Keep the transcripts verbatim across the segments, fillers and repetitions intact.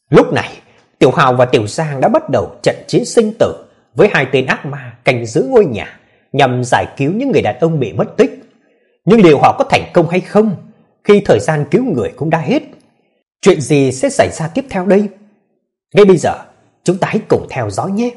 Lúc này, Tiểu Hào và Tiểu Giang đã bắt đầu trận chiến sinh tử với hai tên ác ma canh giữ ngôi nhà nhằm giải cứu những người đàn ông bị mất tích. Nhưng liệu họ có thành công hay không khi thời gian cứu người cũng đã hết? Chuyện gì sẽ xảy ra tiếp theo đây? Ngay bây giờ, chúng ta hãy cùng theo dõi nhé.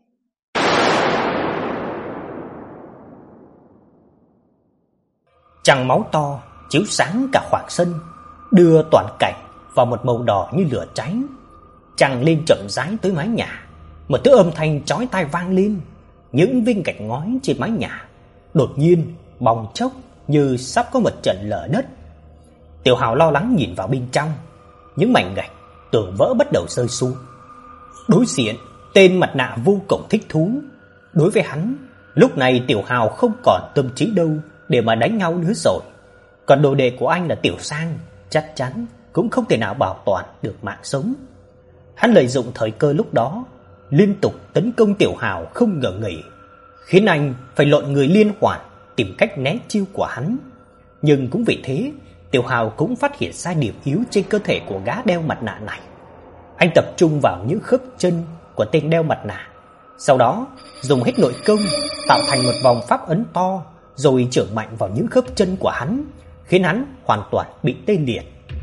Trăng máu to chiếu sáng cả khoảng sân, đưa toàn cảnh vào một màu đỏ như lửa cháy. Trăng lên chậm rãi tới mái nhà, một tiếng âm thanh chói tai vang lên. Những viên gạch ngói trên mái nhà đột nhiên bong chốc như sắp có một trận lở đất. Tiểu Hào lo lắng nhìn vào bên trong, những mảnh gạch tường vỡ bắt đầu rơi xuống. Đối diện, tên mặt nạ vô cùng thích thú. Đối với hắn, lúc này Tiểu Hào không còn tâm trí đâu để mà đánh nhau nữa rồi. Còn đồ đệ của anh là Tiểu Giang, chắc chắn cũng không thể nào bảo toàn được mạng sống. Hắn lợi dụng thời cơ lúc đó, liên tục tấn công Tiểu Hào không ngừng nghỉ, khiến anh phải lộn người liên hoàn tìm cách né chiêu của hắn. Nhưng cũng vì thế, Tiểu Hào cũng phát hiện ra điểm yếu trên cơ thể của gã đeo mặt nạ này. Anh tập trung vào những khớp chân của tên đeo mặt nạ, sau đó dùng hết nội công tạo thành một vòng pháp ấn to, rồi chưởng mạnh vào những khớp chân của hắn, khiến hắn hoàn toàn bị tê liệt.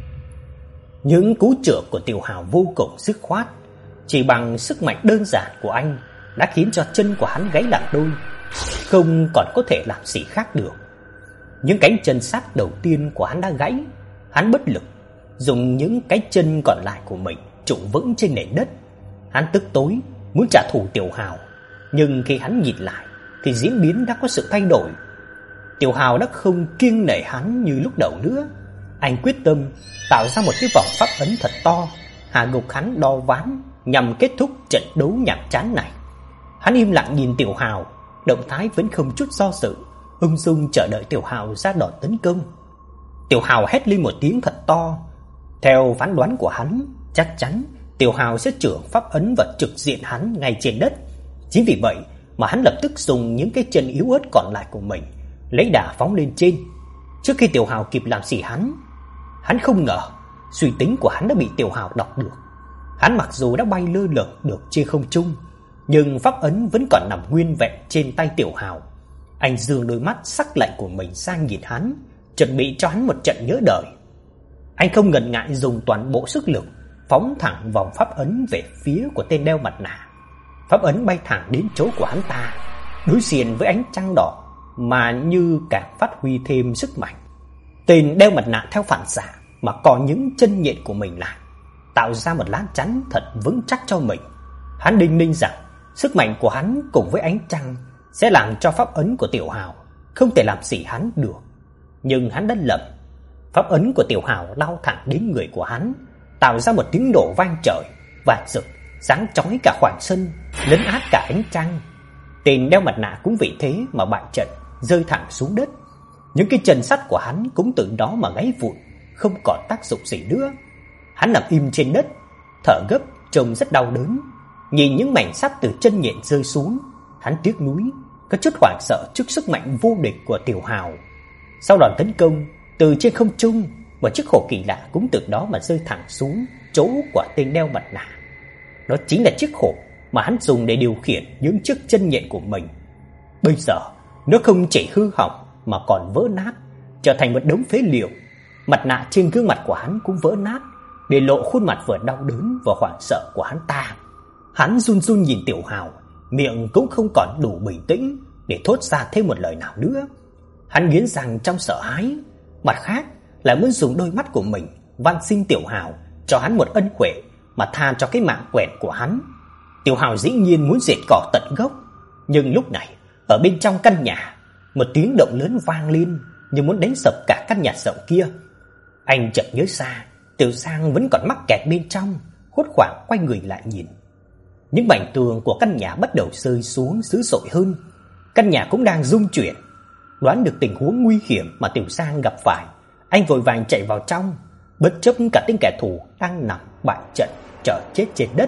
Những cú chưởng của Tiểu Hào vô cùng dứt khoát, chỉ bằng sức mạnh đơn giản của anh đã khiến cho chân của hắn gãy làm đôi, không còn có thể làm gì khác được. Những cánh chân sắt đầu tiên của hắn đã gãy, hắn bất lực dùng những cái chân còn lại của mình trụ vững trên nền đất. Hắn tức tối muốn trả thù Tiểu Hào, nhưng khi hắn nhìn lại thì diễn biến đã có sự thay đổi. Tiểu Hào đã không kiêng nể hắn như lúc đầu nữa. Anh quyết tâm tạo ra một cái vòng pháp ấn thật to, hạ gục hắn đo ván nhằm kết thúc trận đấu nhàm chán này. Hắn im lặng nhìn Tiểu Hào, động thái vẫn không chút do dự, ung dung chờ đợi Tiểu Hào ra đòn tấn công. Tiểu Hào hét lên một tiếng thật to. Theo phán đoán của hắn, chắc chắn Tiểu Hào sẽ chưởng pháp ấn vào trực diện hắn ngay trên đất. Chính vì vậy mà hắn lập tức dùng những cái chân yếu ớt còn lại của mình lấy đà phóng lên trên. Trước khi Tiểu Hào kịp làm gì hắn, hắn không ngờ suy tính của hắn đã bị Tiểu Hào đọc được. Hắn mặc dù đã bay lơ lửng được trên không trung, nhưng pháp ấn vẫn còn nằm nguyên vẹn trên tay Tiểu Hào. Anh dương đôi mắt sắc lạnh của mình sang nhìn hắn, chuẩn bị cho hắn một trận nhớ đời. Anh không ngần ngại dùng toàn bộ sức lực phóng thẳng vòng pháp ấn về phía của tên đeo mặt nạ. Pháp ấn bay thẳng đến chỗ của hắn ta, đối diện với ánh trăng đỏ mà như càng phát huy thêm sức mạnh. Tên đeo mặt nạ theo phản xạ mà co những chân nhện của mình lại, tạo ra một lá chắn thật vững chắc cho mình. Hắn đinh ninh rằng sức mạnh của hắn cùng với ánh trăng sẽ làm cho pháp ấn của Tiểu Hào không thể làm gì hắn được. Nhưng hắn đã lầm. Pháp ấn của Tiểu Hào lao thẳng đến người của hắn, tạo ra một tiếng nổ vang trời, vàng rực, sáng chói cả khoảng sân, lấn át cả ánh trăng. Tên đeo mặt nạ cũng vì thế mà bại trận, rơi thẳng xuống đất. Những cái chân sắt của hắn cũng từ đó mà gãy vụn, không còn tác dụng gì nữa. Hắn nằm im trên đất, thở gấp, trông rất đau đớn. Nhìn những mảnh sắt từ chân nhện rơi xuống, hắn tiếc nuối, có chút hoảng sợ trước sức mạnh vô địch của Tiểu Hào. Sau đòn tấn công từ trên không trung, một chiếc hổ kỳ lạ cũng từ đó mà rơi thẳng xuống chỗ của tên đeo mặt nạ. Đó chính là chiếc hổ mà hắn dùng để điều khiển những chiếc chân nhện của mình. Bây giờ nó không chỉ hư hỏng mà còn vỡ nát, trở thành một đống phế liệu. Mặt nạ trên gương mặt của hắn cũng vỡ nát, để lộ khuôn mặt vừa đau đớn và hoảng sợ của hắn ta. Hắn run run nhìn Tiểu Hào, miệng cũng không còn đủ bình tĩnh để thốt ra thêm một lời nào nữa. Hắn nghiến răng trong sợ hãi, mặt khác lại muốn dùng đôi mắt của mình van xin Tiểu Hào cho hắn một ân huệ mà tha cho cái mạng quèn của hắn. Tiểu Hào dĩ nhiên muốn diệt cỏ tận gốc, nhưng lúc này ở bên trong căn nhà, một tiếng động lớn vang lên như muốn đánh sập cả căn nhà rộng kia. Anh chợt nhớ ra Tiểu Giang vẫn còn mắc kẹt bên trong, hốt hoảng quay người lại nhìn. Những mảnh tường của căn nhà bắt đầu rơi xuống dữ dội hơn, căn nhà cũng đang rung chuyển. Đoán được tình huống nguy hiểm mà Tiểu Giang gặp phải, anh vội vàng chạy vào trong, bất chấp cả tên kẻ thù đang nằm bại trận chờ chết trên đất.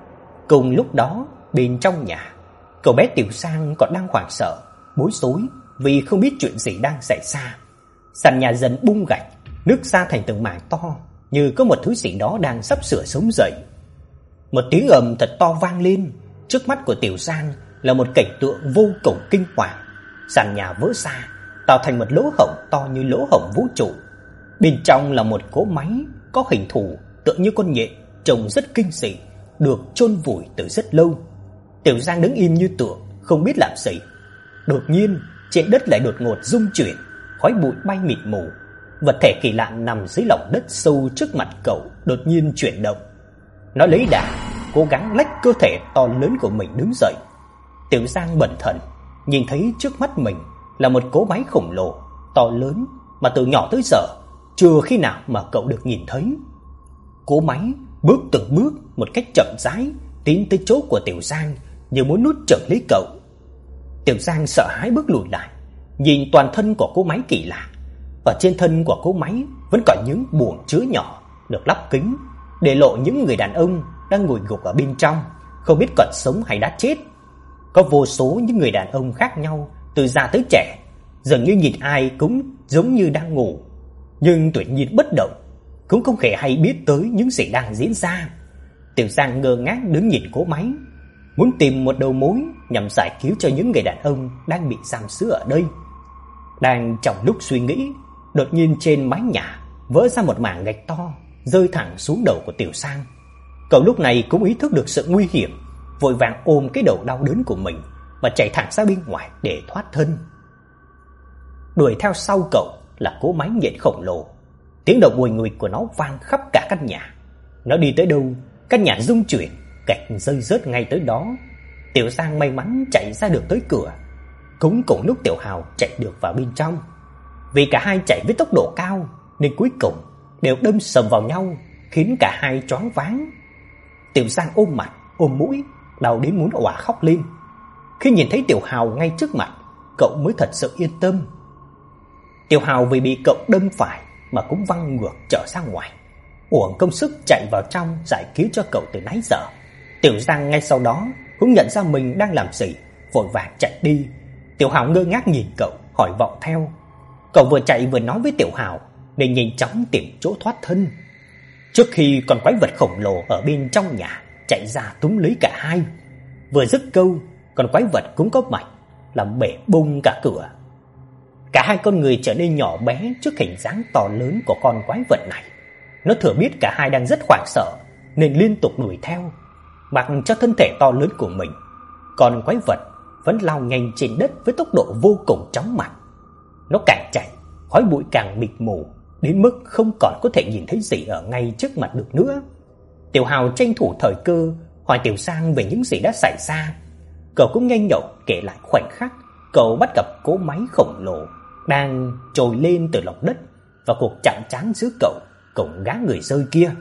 Cùng lúc đó, bên trong nhà, cậu bé Tiểu Giang còn đang hoảng sợ, bối rối vì không biết chuyện gì đang xảy ra. Sàn nhà dần bung gạch, nứt ra thành từng mảng to, như có một thứ gì đó đang sắp sửa sống dậy. Một tiếng ầm thật to vang lên, trước mắt của Tiểu Giang là một cảnh tượng vô cùng kinh hoàng. Sàn nhà vỡ ra, tạo thành một lỗ hổng to như lỗ hổng vũ trụ. Bên trong là một cỗ máy có hình thù tựa như con nhện, trông rất kinh dị, được chôn vùi từ rất lâu. Tiểu Giang đứng im như tượng, không biết làm gì. Đột nhiên, trên đất lại đột ngột rung chuyển, khói bụi bay mịt mù. Vật thể kỳ lạ nằm dưới lòng đất sâu trước mặt cậu đột nhiên chuyển động. Nó lấy đà, cố gắng lách cơ thể to lớn của mình đứng dậy. Tiểu Giang bần thần, nhìn thấy trước mắt mình là một cỗ máy khổng lồ, to lớn mà từ nhỏ tới giờ chưa khi nào mà cậu được nhìn thấy. Cỗ máy bước từng bước một cách chậm rãi tiến tới chỗ của Tiểu Giang, như muốn nuốt chửng lấy cậu. Tiểu Giang sợ hãi bước lùi lại, nhìn toàn thân của cỗ máy kỳ lạ. Ở trên thân của cỗ máy vẫn còn những buồng chứa nhỏ được lắp kính, để lộ những người đàn ông đang ngồi gục ở bên trong, không biết còn sống hay đã chết. Có vô số những người đàn ông khác nhau, từ già tới trẻ, dường như nhìn ai cũng giống như đang ngủ, nhưng tuyệt nhiên bất động, cũng không hề hay biết tới những gì đang diễn ra. Tiểu Giang ngơ ngác đứng nhìn cỗ máy, muốn tìm một đầu mối nhằm giải cứu cho những người đàn ông đang bị giam giữ ở đây. Đang trong lúc suy nghĩ, đột nhiên trên mái nhà vỡ ra một mảng gạch to, rơi thẳng xuống đầu của Tiểu Giang. Cậu lúc này cũng ý thức được sự nguy hiểm, vội vàng ôm cái đầu đau đớn của mình và chạy thẳng ra bên ngoài để thoát thân. Đuổi theo sau cậu là cỗ máy nhện khổng lồ. Tiếng động nguỳnh nguịch của nó vang khắp cả căn nhà. Nó đi tới đâu, căn nhà rung chuyển, gạch rơi rớt ngay tới đó. Tiểu Giang may mắn chạy ra được tới cửa, cũng cùng lúc Tiểu Hào chạy được vào bên trong. Vì cả hai chạy với tốc độ cao nên cuối cùng đều đâm sầm vào nhau, khiến cả hai choáng váng. Tiểu Giang ôm mặt, ôm mũi, đau đến muốn òa khóc lên. Khi nhìn thấy Tiểu Hào ngay trước mặt, cậu mới thật sự yên tâm. Tiểu Hào vì bị cậu đâm phải mà cũng văng ngược trở ra ngoài, uổng công sức chạy vào trong giải cứu cho cậu từ nãy giờ. Tiểu Giang ngay sau đó cũng nhận ra mình đang làm gì, vội vàng chạy đi. Tiểu Hào ngơ ngác nhìn cậu, hỏi vọng theo. Cậu vừa chạy vừa nói với Tiểu Hào nên nhanh chóng tìm chỗ thoát thân, trước khi con quái vật khổng lồ ở bên trong nhà chạy ra túm lấy cả hai. Vừa dứt câu, con quái vật cũng có mạch làm bể bung cả cửa. Cả hai con người trở nên nhỏ bé trước hình dáng to lớn của con quái vật này. Nó thừa biết cả hai đang rất hoảng sợ nên liên tục đuổi theo, mặc cho thân thể to lớn của mình. Con quái vật vẫn lao nhanh trên đất với tốc độ vô cùng chóng mặt. Nó càng chạy, khói bụi càng mịt mù đến mức không còn có thể nhìn thấy gì ở ngay trước mặt được nữa. Tiểu Hào tranh thủ thời cơ hỏi Tiểu Giang về những gì đã xảy ra. Cậu cũng nhanh nhậu kể lại khoảnh khắc cậu bắt gặp cỗ máy khổng lồ đang trồi lên từ lòng đất và cuộc chạm trán giữa cậu cùng gã người rơi kia.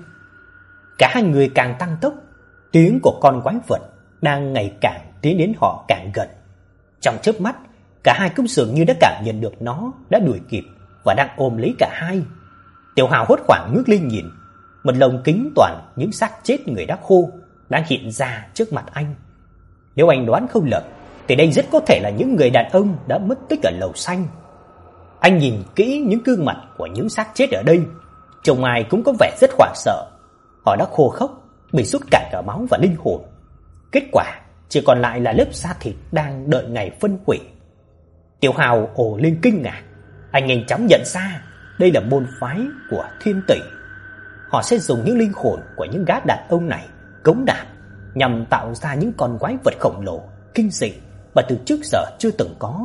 Cả hai người càng tăng tốc, tiếng của con quái vật đang ngày càng tiến đến họ càng gần. Trong chớp mắt, cả hai cũng dường như đã cảm nhận được nó đã đuổi kịp và đang ôm lấy cả hai. Tiểu Hào hốt hoảng ngước lên nhìn, một lồng kính toàn những xác chết người đã khô đang hiện ra trước mặt anh. Nếu anh đoán không lầm thì đây rất có thể là những người đàn ông đã mất tích ở lầu xanh. Anh nhìn kỹ những gương mặt của những xác chết ở đây, trông ai cũng có vẻ rất hoảng sợ. Họ đã khô khốc, bị sút cạn cả máu và linh hồn. Kết quả chỉ còn lại là lớp da thịt đang đợi ngày phân hủy. Tiểu Hào ồ lên kinh ngạc. Anh nhanh chóng nhận ra đây là môn phái của Thiên Tỷ. Họ sẽ dùng những linh hồn của những gã đàn ông này cống nạp nhằm tạo ra những con quái vật khổng lồ kinh dị và từ trước giờ chưa từng có.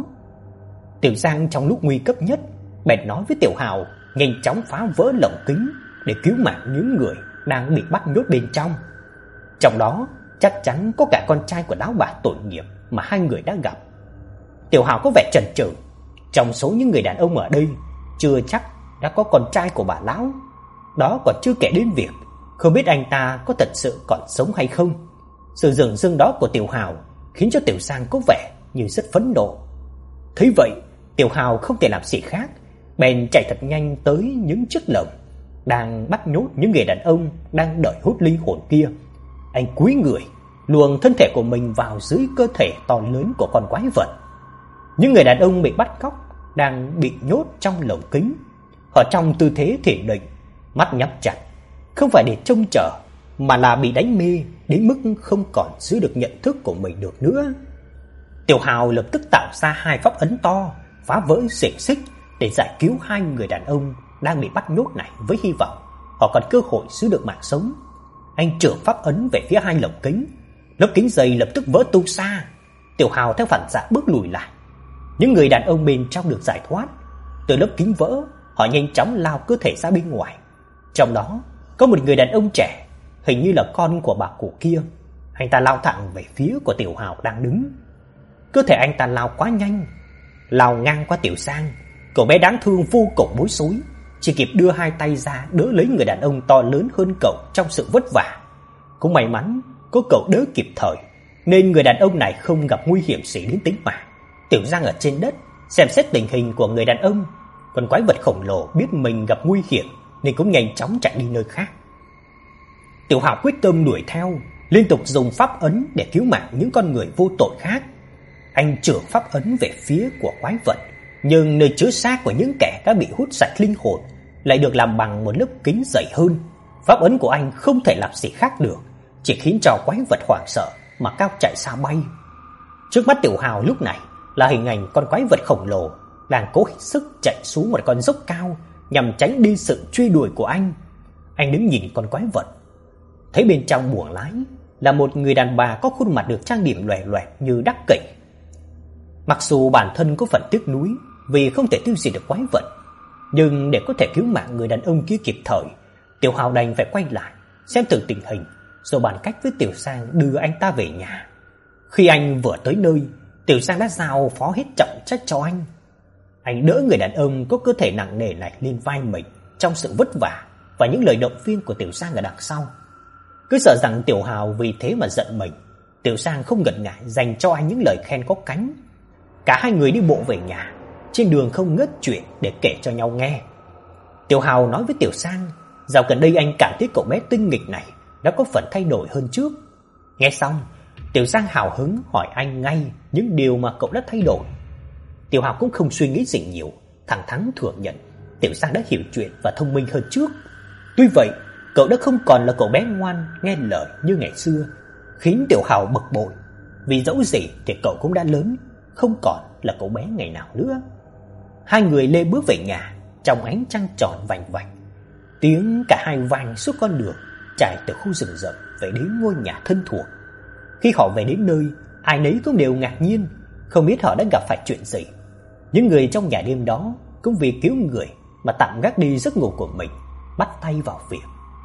Tiểu Giang trong lúc nguy cấp nhất bèn nói với Tiểu Hào nhanh chóng phá vỡ lồng kính để cứu mạng những người đang bị bắt nhốt bên trong. Trong đó chắc chắn có cả con trai của lão bà tội nghiệp mà hai người đã gặp. Tiểu Hào có vẻ chần chừ. Trong số những người đàn ông ở đây, chưa chắc đã có con trai của bà lão. Đó còn chưa kể đến việc không biết anh ta có thật sự còn sống hay không. Sự dửng dưng đó của Tiểu Hào khiến cho Tiểu Giang có vẻ như rất phẫn nộ. Thấy vậy, Tiểu Hào không thể làm gì khác, bèn chạy thật nhanh tới những chiếc lồng đang bắt nhốt những người đàn ông đang đợi hút linh hồn kia. Anh cúi người, luồn thân thể của mình vào dưới cơ thể to lớn của con quái vật. Những người đàn ông bị bắt cóc đang bị nhốt trong lồng kính. Họ trong tư thế thiền định, mắt nhắm chặt, không phải để trông chờ mà là bị đánh mê đến mức không còn giữ được nhận thức của mình được nữa. Tiểu Hào lập tức tạo ra hai pháp ấn to, phá vỡ xiềng xích để giải cứu hai người đàn ông đang bị bắt nhốt này, với hy vọng họ còn cơ hội giữ được mạng sống. Anh trượt pháp ấn về phía hai lồng kính, lớp kính dày lập tức vỡ tung ra. Tiểu Hào theo phản xạ bước lùi lại. Những người đàn ông bên trong được giải thoát. Từ lớp kính vỡ, họ nhanh chóng lao cơ thể ra bên ngoài. Trong đó có một người đàn ông trẻ, hình như là con của bà cụ kia. Anh ta lao thẳng về phía của Tiểu Hào đang đứng. Cơ thể anh ta lao quá nhanh, lao ngang qua Tiểu Sang. Cậu bé đáng thương vô cùng bối rối, chỉ kịp đưa hai tay ra đỡ lấy người đàn ông to lớn hơn cậu trong sự vất vả. Cũng may mắn có cậu đỡ kịp thời, nên người đàn ông này không gặp nguy hiểm gì đến tính mạng. Tiểu Giang ở trên đất xem xét tình hình của người đàn ông, còn quái vật khổng lồ biết mình gặp nguy hiểm nên cũng nhanh chóng chạy đi nơi khác. Tiểu Hào quyết tâm đuổi theo, liên tục dùng pháp ấn để cứu mạng những con người vô tội khác. Anh chưởng pháp ấn về phía của quái vật, nhưng nơi chứa xác của những kẻ đã bị hút sạch linh hồn lại được làm bằng một lớp kính dày hơn. Pháp ấn của anh không thể làm gì khác được, chỉ khiến cho quái vật hoảng sợ mà cao chạy xa bay. Trước mắt Tiểu Hào lúc này là hình ảnh con quái vật khổng lồ đang cố hết sức chạy xuống một con dốc cao nhằm tránh đi sự truy đuổi của anh. Anh đứng nhìn con quái vật, thấy bên trong buồng lái là một người đàn bà có khuôn mặt được trang điểm loè loẹt như đắc kỷ. Mặc dù bản thân có phần tiếc nuối vì không thể tiêu diệt được quái vật, nhưng để có thể cứu mạng người đàn ông kia kịp thời, Tiểu Hào đành phải quay lại xem thử tình hình, rồi bàn cách với Tiểu Sang đưa anh ta về nhà. Khi anh vừa tới nơi, Tiểu Sang đã giao phó hết trọng trách cho anh. Anh đỡ người đàn ông có cơ thể nặng nề này lên vai mình trong sự vất vả và những lời động viên của Tiểu Sang ở đằng sau. Cứ sợ rằng Tiểu Hào vì thế mà giận mình, Tiểu Sang không ngần ngại dành cho anh những lời khen có cánh. Cả hai người đi bộ về nhà, trên đường không ngớt chuyện để kể cho nhau nghe. Tiểu Hào nói với Tiểu Sang, dạo gần đây anh cảm thấy cậu bé tinh nghịch này đã có phần thay đổi hơn trước. Nghe xong, Tiểu Sang hào hứng hỏi anh ngay những điều mà cậu đã thay đổi. Tiểu Hào cũng không suy nghĩ gì nhiều, thẳng thắn thừa nhận Tiểu Sang đã hiểu chuyện và thông minh hơn trước. Tuy vậy, cậu đã không còn là cậu bé ngoan nghe lời như ngày xưa, khiến Tiểu Hào bực bội, vì dẫu gì thì cậu cũng đã lớn, không còn là cậu bé ngày nào nữa. Hai người lê bước về nhà trong ánh trăng tròn vành vạch. Tiếng cả hai vang suốt con đường chạy từ khu rừng rậm về đến ngôi nhà thân thuộc. Khi họ về đến nơi, ai nấy cũng đều ngạc nhiên, không biết họ đã gặp phải chuyện gì. Những người trong nhà đêm đó cũng vì cứu người mà tạm gác đi giấc ngủ của mình, bắt tay vào việc.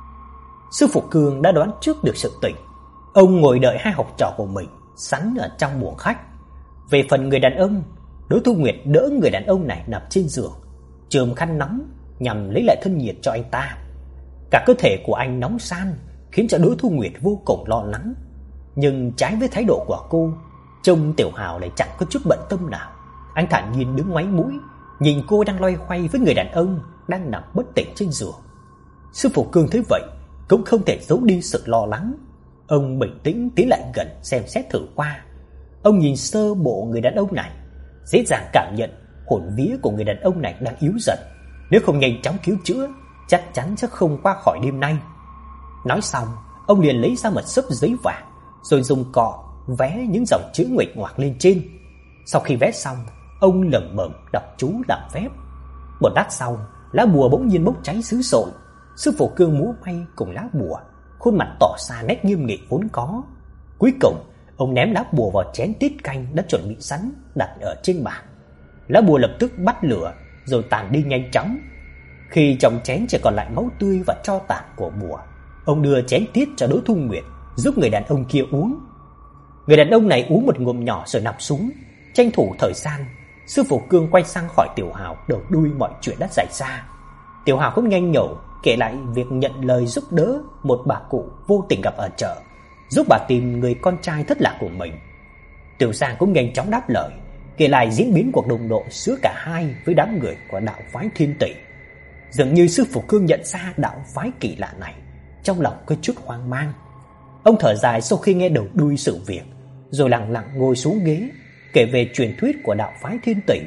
Sư phụ Cương đã đoán trước được sự tình. Ông ngồi đợi hai học trò của mình sẵn ở trong buồng khách. Về phần người đàn ông, Đỗ Thu Nguyệt đỡ người đàn ông này nằm trên giường, chườm khăn nóng nhằm lấy lại thân nhiệt cho anh ta. Cả cơ thể của anh nóng san, khiến cho Đỗ Thu Nguyệt vô cùng lo lắng. Nhưng trái với thái độ của cô, trông Tiểu Hào lại chẳng có chút bận tâm nào. Anh thản nhiên đứng ngoáy mũi, nhìn cô đang loay hoay với người đàn ông đang nằm bất tỉnh trên giường. Sư phụ Cương thấy vậy cũng không thể giấu đi sự lo lắng. Ông bình tĩnh tiến lại gần xem xét thử qua. Ông nhìn sơ bộ người đàn ông này, dễ dàng cảm nhận hồn vía của người đàn ông này đang yếu dần. Nếu không nhanh chóng cứu chữa, chắc chắn sẽ không qua khỏi đêm nay. Nói xong, ông liền lấy ra một xấp giấy vàng, rồi dùng cọ vẽ những dòng chữ nguệch ngoạc lên trên. Sau khi vẽ xong, ông lẩm bẩm đọc chú làm phép. Một lát sau, lá bùa bỗng nhiên bốc cháy dữ dội. Sư phụ Cương múa may cùng lá bùa, khuôn mặt tỏ ra nét nghiêm nghị vốn có. Cuối cùng, ông ném lá bùa vào chén tiết canh đã chuẩn bị sẵn đặt ở trên bàn. Lá bùa lập tức bắt lửa rồi tàn đi nhanh chóng. Khi trong chén chỉ còn lại máu tươi và tro tàn của bùa, ông đưa chén tiết cho Đỗ Thu Nguyệt giúp người đàn ông kia uống. Người đàn ông này uống một ngụm nhỏ rồi nằm xuống. Tranh thủ thời gian, sư phụ Cương quay sang hỏi Tiểu Hào đầu đuôi mọi chuyện đã xảy ra. Tiểu Hào cũng nhanh nhẩu kể lại việc nhận lời giúp đỡ một bà cụ vô tình gặp ở chợ, giúp bà tìm người con trai thất lạc của mình. Tiểu Giang cũng nhanh chóng đáp lời, kể lại diễn biến cuộc đụng độ giữa cả hai với đám người của đạo phái Thiên Tỷ. Dường như sư phụ Cương nhận ra đạo phái kỳ lạ này, trong lòng có chút hoang mang. Ông thở dài sau khi nghe đầu đuôi sự việc, rồi lặng lặng ngồi xuống ghế, kể về truyền thuyết của đạo phái Thiên Tỷ.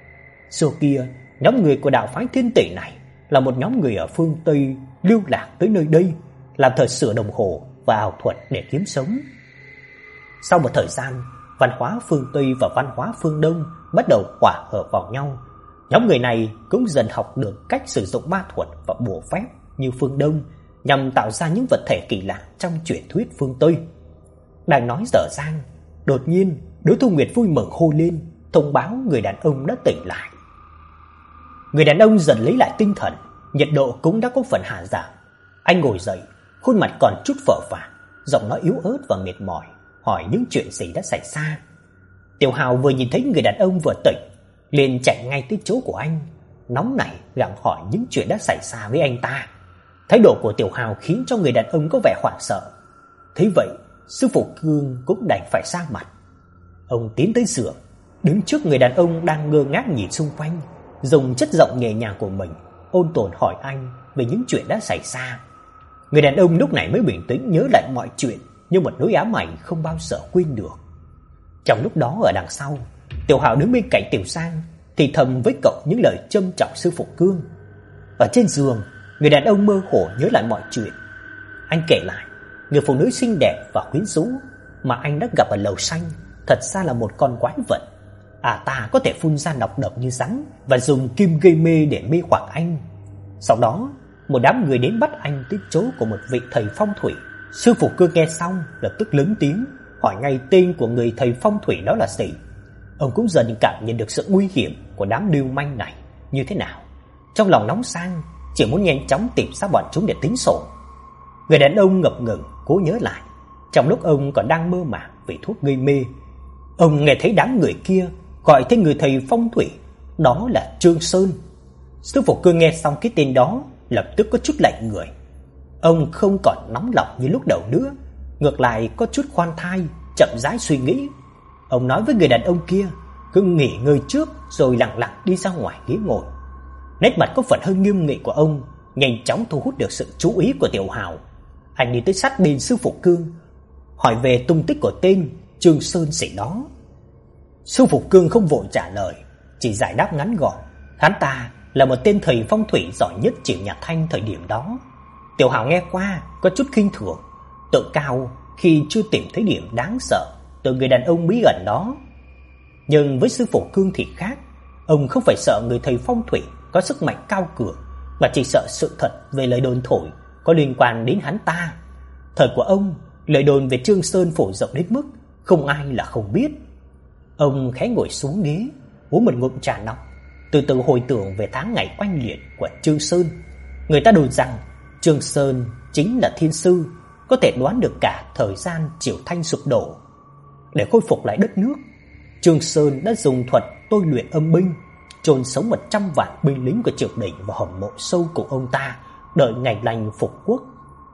Xưa kia, nhóm người của đạo phái Thiên Tỷ này là một nhóm người ở phương Tây lưu lạc tới nơi đây, làm thợ sửa đồng hồ và ảo thuật để kiếm sống. Sau một thời gian, văn hóa phương Tây và văn hóa phương Đông bắt đầu hòa hợp vào nhau. Nhóm người này cũng dần học được cách sử dụng ma thuật và bùa phép như phương Đông nhằm tạo ra những vật thể kỳ lạ trong truyền thuyết phương Tây. Đang nói dở dang, đột nhiên Đỗ Thu Nguyệt vui mừng hô lên, thông báo người đàn ông đã tỉnh lại. Người đàn ông dần lấy lại tinh thần, nhiệt độ cũng đã có phần hạ giảm. Anh ngồi dậy, khuôn mặt còn chút phờ phạc, giọng nói yếu ớt và mệt mỏi, hỏi những chuyện gì đã xảy ra. Tiểu Hào vừa nhìn thấy người đàn ông vừa tỉnh, liền chạy ngay tới chỗ của anh, nóng nảy gặng hỏi những chuyện đã xảy ra với anh ta. Thái độ của Tiểu Hào khiến cho người đàn ông có vẻ hoảng sợ. Thế vậy, sư phụ Cương cũng đành phải ra mặt. Ông tiến tới giường, đứng trước người đàn ông đang ngơ ngác nhìn xung quanh, dùng chất giọng nhẹ nhàng của mình ôn tồn hỏi anh về những chuyện đã xảy ra. Người đàn ông lúc này mới bình tĩnh nhớ lại mọi chuyện như một nỗi ám ảnh không bao giờ quên được. Trong lúc đó ở đằng sau, Tiểu Hạo đứng bên cạnh Tiểu Sang thì thầm với cậu những lời châm chọc sư phụ Cương. Ở trên giường, người đàn ông mơ hồ nhớ lại mọi chuyện. Anh kể lại, người phụ nữ xinh đẹp và quyến rũ mà anh đã gặp ở lầu xanh thật ra là một con quái vật. À ta có thể phun ra nọc độc như rắn và dùng kim gây mê để mê hoặc anh. Sau đó, một đám người đến bắt anh tới chỗ của một vị thầy phong thủy. Sư phụ Cương nghe xong lập tức lớn tiếng hỏi ngay tên của người thầy phong thủy đó là gì. Ông cũng dần cảm nhận được sự nguy hiểm của đám lưu manh này như thế nào. Trong lòng nóng sang, chỉ muốn nhanh chóng tìm ra bọn chúng để tính sổ. Người đàn ông ngập ngừng cố nhớ lại. Trong lúc ông còn đang mơ màng vì thuốc gây mê, ông nghe thấy đám người kia gọi tên người thầy phong thủy, đó là Trương Sơn. Sư phụ Cương nghe xong cái tên đó lập tức có chút lạnh người. Ông không còn nóng lòng như lúc đầu nữa, ngược lại có chút khoan thai, chậm rãi suy nghĩ. Ông nói với người đàn ông kia cứ nghỉ ngơi trước rồi lặng lặng đi ra ngoài ghế ngồi. Nét mặt có phần hơi nghiêm nghị của ông nhanh chóng thu hút được sự chú ý của Tiểu Hào. Anh đi tới sát bên sư phụ Cương, hỏi về tung tích của tên Trương Sơn sĩ đó. Sư phụ Cương không vội trả lời, chỉ giải đáp ngắn gọn, hắn ta là một tên thầy phong thủy giỏi nhất Triệu Nhạc Thanh thời điểm đó. Tiểu Hào nghe qua có chút khinh thường, tự cao khi chưa tìm thấy điểm đáng sợ từ người đàn ông bí ẩn đó. Nhưng với sư phụ Cương thì khác, ông không phải sợ người thầy phong thủy có sức mạnh cao cường, mà chỉ sợ sự thật về lời đồn thổi có liên quan đến hắn ta. Thời của ông, lời đồn về Trương Sơn phổ rộng đến mức không ai là không biết. Ông khẽ ngồi xuống ghế, uống một ngụm trà nóng, từ từ hồi tưởng về tháng ngày oanh liệt của Trương Sơn. Người ta đồn rằng Trương Sơn chính là thiên sư, có thể đoán được cả thời gian Triều Thanh sụp đổ. Để khôi phục lại đất nước, Trương Sơn đã dùng thuật tôi luyện âm binh, chôn sống một trăm vạn binh lính của triều đình vào hầm mộ sâu của ông ta, đợi ngày lành phục quốc.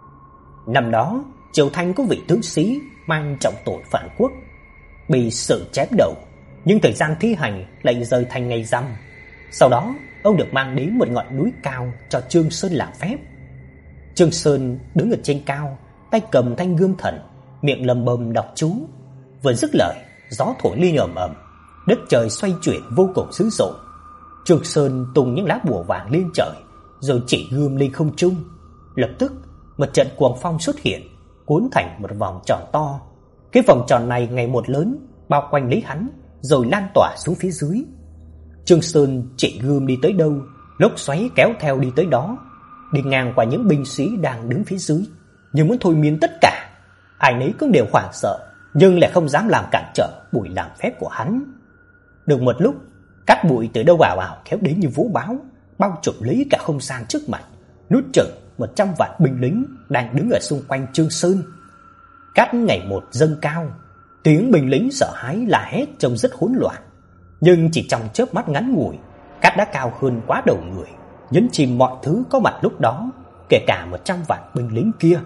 Năm đó, Triều Thanh có vị tướng sĩ mang trọng tội phản quốc, bị xử chém đầu, nhưng thời gian thi hành lại rơi thành ngày rằm. Sau đó, ông được mang đến một ngọn núi cao cho Trương Sơn làm phép. Trương Sơn đứng ở trên cao, tay cầm thanh gươm thần, miệng lầm bầm đọc chú. Vừa dứt lời, gió thổi lên ầm ầm, đất trời xoay chuyển vô cùng dữ dội. Trương Sơn tung những lá bùa vàng lên trời, rồi chỉ gươm lên không trung. Lập tức, một trận cuồng phong xuất hiện, cuốn thành một vòng tròn to. Cái vòng tròn này ngày một lớn, bao quanh lấy hắn, rồi lan tỏa xuống phía dưới. Trương Sơn chỉ gươm đi tới đâu, lốc xoáy kéo theo đi tới đó, đi ngang qua những binh sĩ đang đứng phía dưới, như muốn thôi miên tất cả. Ai nấy cũng đều hoảng sợ, nhưng lại không dám làm cản trở buổi làm phép của hắn. Được một lúc, cát bụi từ đâu ào ào kéo đến như vũ bão, bao trùm lấy cả không gian trước mặt, nuốt chửng một trăm vạn binh lính đang đứng ở xung quanh Trương Sơn. Cát ngày một dâng cao, tiếng binh lính sợ hãi la hét trông rất hỗn loạn. Nhưng chỉ trong chớp mắt ngắn ngủi, cát đã cao hơn quá đầu người, nhấn chìm mọi thứ có mặt lúc đó, kể cả một trăm vạn binh lính kia.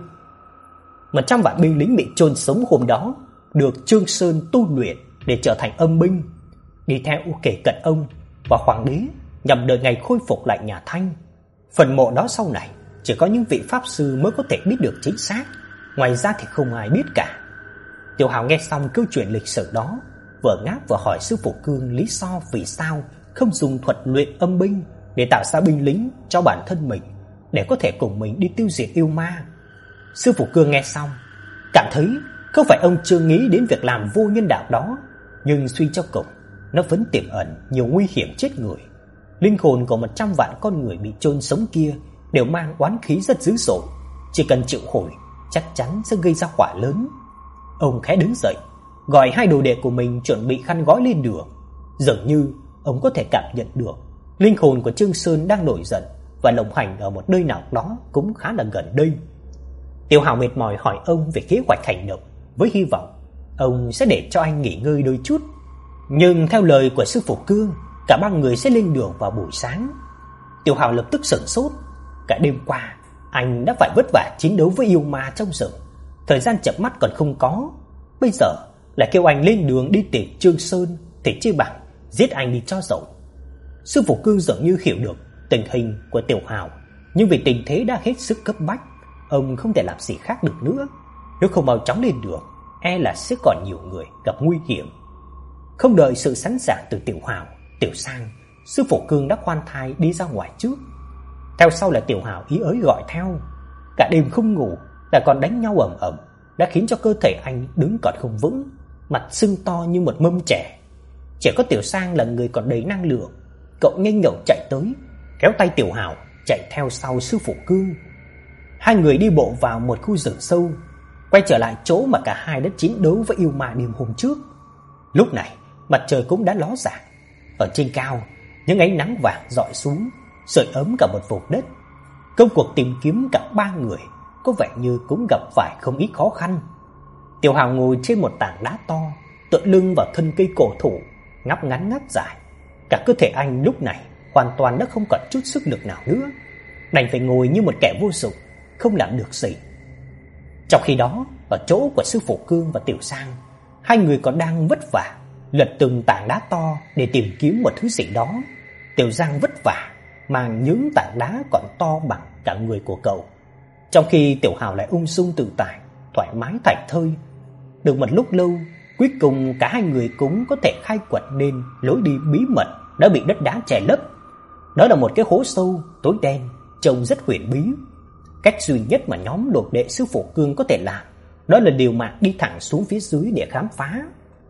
Một trăm vạn binh lính bị chôn sống hôm đó được Trương Sơn tu luyện để trở thành âm binh, đi theo kể cận ông và hoàng đế nhằm đợi ngày khôi phục lại nhà Thanh. Phần mộ đó sau này chỉ có những vị pháp sư mới có thể biết được chính xác, ngoài ra thì không ai biết cả. Tiểu Hào nghe xong câu chuyện lịch sử đó, vừa ngáp vừa hỏi sư phụ Cương lý do vì sao không dùng thuật luyện âm binh để tạo ra binh lính cho bản thân mình, để có thể cùng mình đi tiêu diệt yêu ma. Sư phụ Cương nghe xong, cảm thấy không phải ông chưa nghĩ đến việc làm vô nhân đạo đó, nhưng suy cho cùng, nó vẫn tiềm ẩn nhiều nguy hiểm chết người. Linh hồn của một trăm vạn con người bị chôn sống kia đều mang oán khí rất dữ dội, chỉ cần chịu hồi chắc chắn sẽ gây ra họa lớn. Ông khẽ đứng dậy, gọi hai đồ đệ của mình chuẩn bị khăn gói lên đường. Dường như ông có thể cảm nhận được linh hồn của Trương Sơn đang nổi giận và lộng hành ở một nơi nào đó cũng khá là gần đây. Tiểu Hào mệt mỏi hỏi ông về kế hoạch hành động, với hy vọng ông sẽ để cho anh nghỉ ngơi đôi chút. Nhưng theo lời của sư phụ Cương, cả ba người sẽ lên đường vào buổi sáng. Tiểu Hào lập tức sửng sốt. Cả đêm qua, anh đã phải vất vả chiến đấu với yêu ma trong rừng, thời gian chợp mắt còn không có. Bây giờ lại kêu anh lên đường đi tìm Trương Sơn, thì chi bằng giết anh đi cho rồi. Sư phụ Cương dường như hiểu được tình hình của Tiểu Hào, nhưng vì tình thế đã hết sức cấp bách, ông không thể làm gì khác được nữa. Nếu không mau chóng lên đường, e là sẽ còn nhiều người gặp nguy hiểm. Không đợi sự sẵn sàng từ Tiểu Hào, Tiểu Sang, sư phụ Cương đã khoan thai đi ra ngoài trước. Theo sau là Tiểu Hào ý ới gọi theo. Cả đêm không ngủ, lại còn đánh nhau ầm ầm, đã khiến cho cơ thể anh đứng còn không vững, mặt sưng to như một mâm chè. Chỉ có Tiểu Sang là người còn đầy năng lượng. Cậu nhanh nhẩu chạy tới, kéo tay Tiểu Hào chạy theo sau sư phụ Cương. Hai người đi bộ vào một khu rừng sâu, quay trở lại chỗ mà cả hai đã chiến đấu với yêu ma đêm hôm trước. Lúc này mặt trời cũng đã ló dạng. Ở trên cao, những ánh nắng vàng rọi xuống, sưởi ấm cả một vùng đất. Công cuộc tìm kiếm cả ba người có vẻ như cũng gặp phải không ít khó khăn. Tiểu Hào ngồi trên một tảng đá to, tựa lưng vào thân cây cổ thụ, ngáp ngắn ngáp dài. Cả cơ thể anh lúc này hoàn toàn đã không còn chút sức lực nào nữa, đành phải ngồi như một kẻ vô dụng, không làm được gì. Trong khi đó, ở chỗ của sư phụ Cương và Tiểu Sang, hai người còn đang vất vả lật từng tảng đá to để tìm kiếm một thứ gì đó. Tiểu Giang vất vả mang những tảng đá còn to bằng cả người của cậu, trong khi Tiểu Hào lại ung dung tự tại, thoải mái thảnh thơi. Được một lúc lâu, cuối cùng cả hai người cũng có thể khai quật nên lối đi bí mật đã bị đất đá che lấp. Đó là một cái hố sâu tối đen, trông rất huyền bí. Cách duy nhất mà nhóm đồ đệ sư phụ Cương có thể làm, đó là liều mạng đi thẳng xuống phía dưới để khám phá.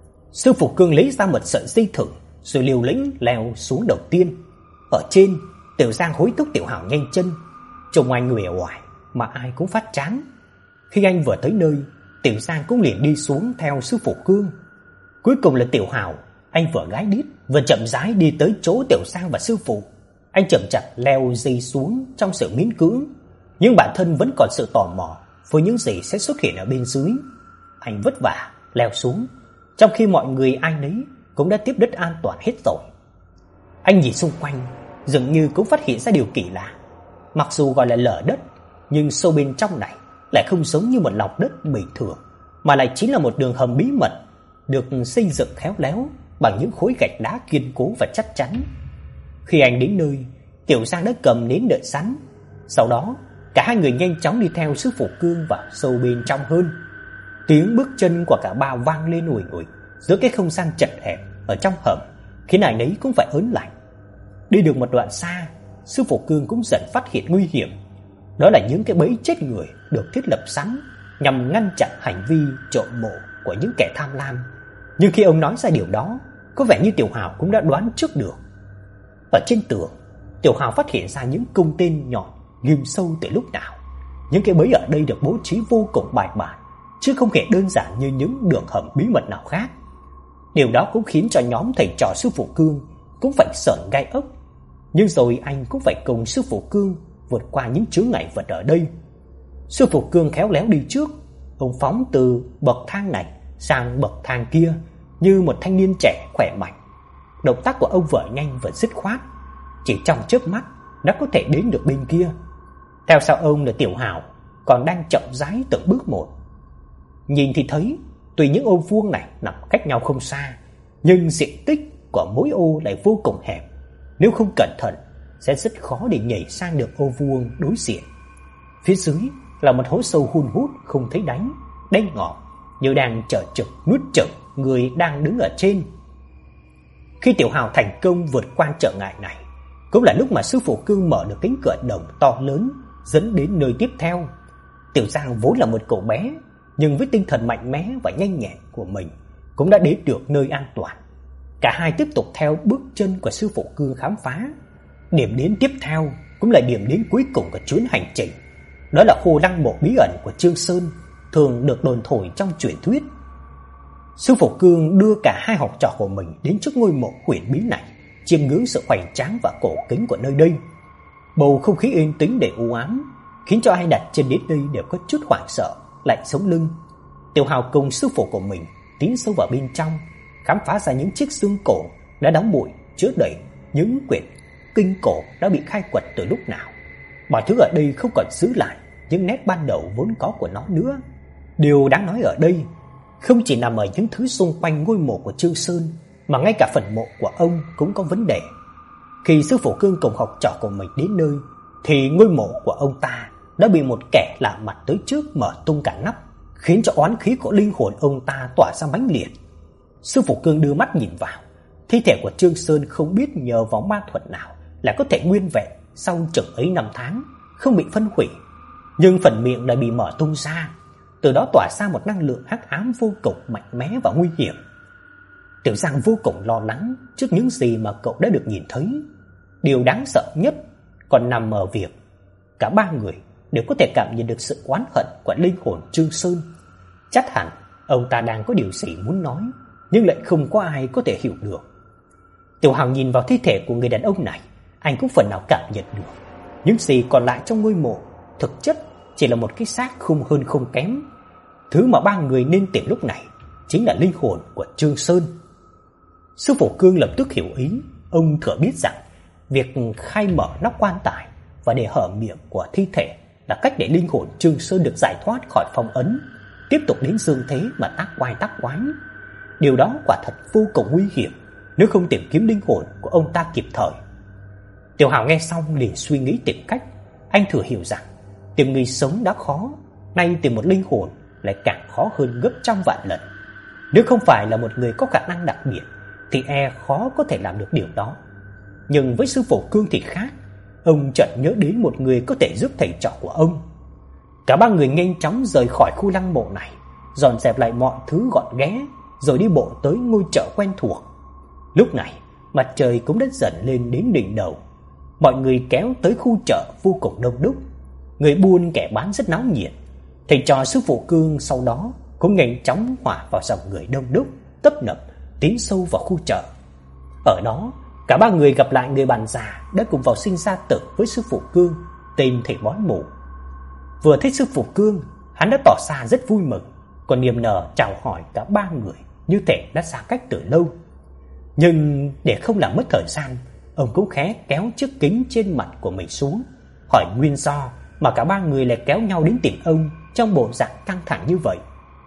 Sư phụ Cương lấy ra một sợi dây thừng, rồi liều lĩnh leo xuống đầu tiên. Ở trên, Tiểu Giang hối thúc Tiểu Hào nhanh chân, trông anh uể oải mà ai cũng phát chán. Khi anh vừa tới nơi, Tiểu Giang cũng liền đi xuống theo sư phụ Cương. Cuối cùng là Tiểu Hào, anh vừa gái đít vừa chậm rãi đi tới chỗ Tiểu Giang và sư phụ. Anh chậm chạp leo dây xuống trong sự miễn cưỡng, nhưng bản thân vẫn còn sự tò mò với những gì sẽ xuất hiện ở bên dưới. Anh vất vả leo xuống, trong khi mọi người ai nấy cũng đã tiếp đất an toàn hết rồi. Anh nhìn xung quanh, dường như cũng phát hiện ra điều kỳ lạ. Mặc dù gọi là lở đất, nhưng sâu bên trong này lại không giống như một lòng đất bình thường, mà lại chính là một đường hầm bí mật, được xây dựng khéo léo bằng những khối gạch đá kiên cố và chắc chắn. Khi anh đến nơi, Tiểu Giang đã cầm nến đợi sẵn. Sau đó, cả hai người nhanh chóng đi theo sư phụ Cương vào sâu bên trong hơn. Tiếng bước chân của cả ba vang lên ùi ùi giữa cái không gian chật hẹp ở trong hầm, khiến ai nấy cũng phải ớn lạnh. Đi được một đoạn xa, sư phụ Cương cũng dần phát hiện nguy hiểm. Đó là những cái bẫy chết người được thiết lập sẵn nhằm ngăn chặn hành vi trộm mộ của những kẻ tham lam. Nhưng khi ông nói ra điều đó, có vẻ như Tiểu Hào cũng đã đoán trước được. Ở trên tường, Tiểu Hào phát hiện ra những cung tên nhọn ghim sâu từ lúc nào. Những cái bẫy ở đây được bố trí vô cùng bài bản, chứ không hề đơn giản như những đường hầm bí mật nào khác. Điều đó cũng khiến cho nhóm thầy trò sư phụ Cương cũng phải sởn gai ốc. Nhưng rồi anh cũng phải cùng sư phụ Cương vượt qua những chướng ngại vật ở đây. Sư phụ Cương khéo léo đi trước, ông phóng từ bậc thang này sang bậc thang kia như một thanh niên trẻ khỏe mạnh. Động tác của ông vừa nhanh vừa dứt khoát, chỉ trong chớp mắt đã có thể đến được bên kia. Theo sau ông là Tiểu Hào, còn đang chậm rãi từng bước một. Nhìn thì thấy, tuy những ô vuông này nằm cách nhau không xa, nhưng diện tích của mỗi ô lại vô cùng hẹp. Nếu không cẩn thận, sẽ rất khó để nhảy sang được ô vuông đối diện. Phía dưới là một hố sâu hun hút không thấy đáy, đen ngòm như đang chờ trực nuốt chửng người đang đứng ở trên. Khi Tiểu Hào thành công vượt qua trở ngại này, cũng là lúc mà sư phụ Cương mở được cánh cửa đồng to lớn dẫn đến nơi tiếp theo. Tiểu Giang vốn là một cậu bé, nhưng với tinh thần mạnh mẽ và nhanh nhẹn của mình cũng đã đến được nơi an toàn. Cả hai tiếp tục theo bước chân của sư phụ Cương khám phá. Điểm đến tiếp theo cũng là điểm đến cuối cùng của chuyến hành trình. Đó là khu lăng mộ bí ẩn của Trương Sơn, thường được đồn thổi trong truyền thuyết. Sư phụ Cương đưa cả hai học trò của mình đến trước ngôi mộ huyền bí này, chiêm ngưỡng sự hoành tráng và cổ kính của nơi đây. Bầu không khí yên tĩnh để u ám, khiến cho ai đặt chân đến đây đều có chút hoảng sợ, lạnh sống lưng. Tiểu Hào cùng sư phụ của mình tiến sâu vào bên trong, khám phá ra những chiếc xương cổ đã đóng bụi chứa đầy những quyển kinh cổ đã bị khai quật từ lúc nào. Mọi thứ ở đây không còn giữ lại những nét ban đầu vốn có của nó nữa. Điều đáng nói ở đây không chỉ nằm ở những thứ xung quanh ngôi mộ của Trương Sơn, mà ngay cả phần mộ của ông cũng có vấn đề. Khi sư phụ Cương cùng học trò của mình đến nơi, thì ngôi mộ của ông ta đã bị một kẻ lạ mặt tới trước mở tung cả nắp, khiến cho oán khí của linh hồn ông ta tỏa ra mãnh liệt. Sư phụ Cương đưa mắt nhìn vào, thi thể của Trương Sơn không biết nhờ vào ma thuật nào lại có thể nguyên vẹn sau chừng ấy năm tháng, không bị phân hủy, nhưng phần miệng lại bị mở tung ra, từ đó tỏa ra một năng lượng hắc ám vô cùng mạnh mẽ và nguy hiểm. Tiểu Giang vô cùng lo lắng trước những gì mà cậu đã được nhìn thấy. Điều đáng sợ nhất còn nằm ở việc cả ba người đều có thể cảm nhận được sự oán hận của linh hồn Trương Sơn. Chắc hẳn ông ta đang có điều gì muốn nói, nhưng lại không có ai có thể hiểu được. Tiểu Hào nhìn vào thi thể của người đàn ông này, anh cũng phần nào cảm nhận được những gì còn lại trong ngôi mộ thực chất chỉ là một cái xác không hơn không kém. Thứ mà ba người nên tìm lúc này chính là linh hồn của Trương Sơn. Sư phụ Cương lập tức hiểu ý. Ông thừa biết rằng việc khai mở nắp quan tài và để hở miệng của thi thể là cách để linh hồn Trương Sơn được giải thoát khỏi phong ấn, tiếp tục đến dương thế mà tác oai tác oán. Điều đó quả thật vô cùng nguy hiểm nếu không tìm kiếm linh hồn của ông ta kịp thời. Tiểu Hào nghe xong liền suy nghĩ tìm cách. Anh thử hiểu rằng tìm người sống đã khó, nay tìm một linh hồn lại càng khó hơn gấp trăm vạn lần. Nếu không phải là một người có khả năng đặc biệt thì e khó có thể làm được điều đó. Nhưng với sư phụ Cương thì khác. Ông chợt nhớ đến một người có thể giúp thầy trò của ông. Cả ba người nhanh chóng rời khỏi khu lăng mộ này, dọn dẹp lại mọi thứ gọn ghẽ, rồi đi bộ tới ngôi chợ quen thuộc. Lúc này mặt trời cũng đã dần lên đến đỉnh đầu. Mọi người kéo tới khu chợ vô cùng đông đúc, người buôn kẻ bán rất náo nhiệt. Thầy trò sư phụ Cương sau đó cũng nhanh chóng hòa vào dòng người đông đúc, tấp nập tiến sâu vào khu chợ. Ở đó, cả ba người gặp lại người bạn già đã cùng vào sinh ra tử với sư phụ Cương, tên thầy bói mù. Vừa thấy sư phụ Cương, hắn đã tỏ ra rất vui mừng, còn niềm nở chào hỏi cả ba người như thể đã xa cách từ lâu. Nhưng để không làm mất thời gian, ông cũng khẽ kéo chiếc kính trên mặt của mình xuống, hỏi nguyên do mà cả ba người lại kéo nhau đến tìm ông trong bộ dạng căng thẳng như vậy.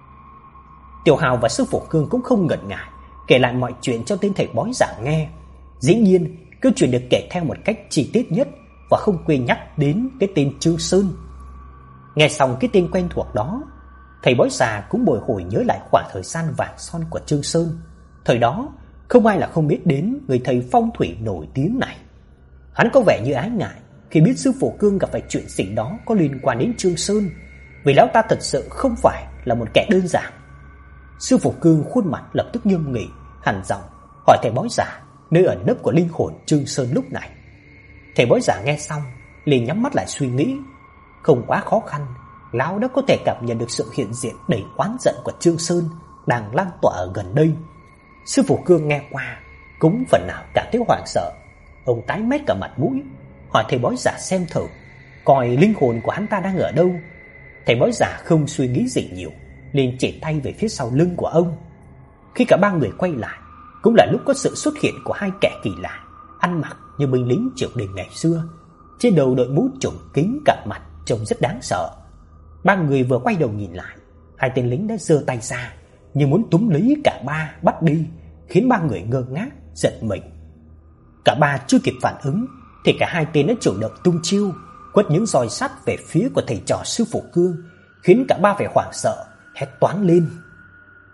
Tiểu Hào và sư phụ Cương cũng không ngần ngại kể lại mọi chuyện cho tên thầy bói giả nghe. Dĩ nhiên, câu chuyện được kể theo một cách chi tiết nhất và không quên nhắc đến cái tên Trương Sơn. Nghe xong cái tên quen thuộc đó, thầy bói già cũng bồi hồi nhớ lại khoảng thời gian vàng son của Trương Sơn. Thời đó, không ai là không biết đến người thầy phong thủy nổi tiếng này. Hắn có vẻ như ái ngại khi biết sư phụ Cương gặp phải chuyện gì đó có liên quan đến Trương Sơn, vì lão ta thật sự không phải là một kẻ đơn giản. Sư phụ Cương khuôn mặt lập tức nghiêm nghị, hằn giọng hỏi thầy bói giả nơi ẩn nấp của linh hồn Trương Sơn lúc này. Thầy bói giả nghe xong liền nhắm mắt lại suy nghĩ. Không quá khó khăn, lão đã có thể cảm nhận được sự hiện diện đầy oán giận của Trương Sơn đang lan tỏa ở gần đây. Sư phụ Cương nghe qua cũng phần nào cảm thấy hoảng sợ. Ông tái mét cả mặt mũi, hỏi thầy bói giả xem thử coi linh hồn của hắn ta đang ở đâu. Thầy bói giả không suy nghĩ gì nhiều, liền chỉ tay về phía sau lưng của ông. Khi cả ba người quay lại, cũng là lúc có sự xuất hiện của hai kẻ kỳ lạ, ăn mặc như binh lính triều đình ngày xưa, trên đầu đội mũ trùm kín cặp mặt, trông rất đáng sợ. Ba người vừa quay đầu nhìn lại, hai tên lính đã giơ tay ra như muốn túm lấy cả ba bắt đi, khiến ba người ngơ ngác giật mình. Cả ba chưa kịp phản ứng thì cả hai tên đã chủ động tung chiêu, quất những roi sắt về phía của thầy trò sư phụ Cương, khiến cả ba phải hoảng sợ hét toáng lên.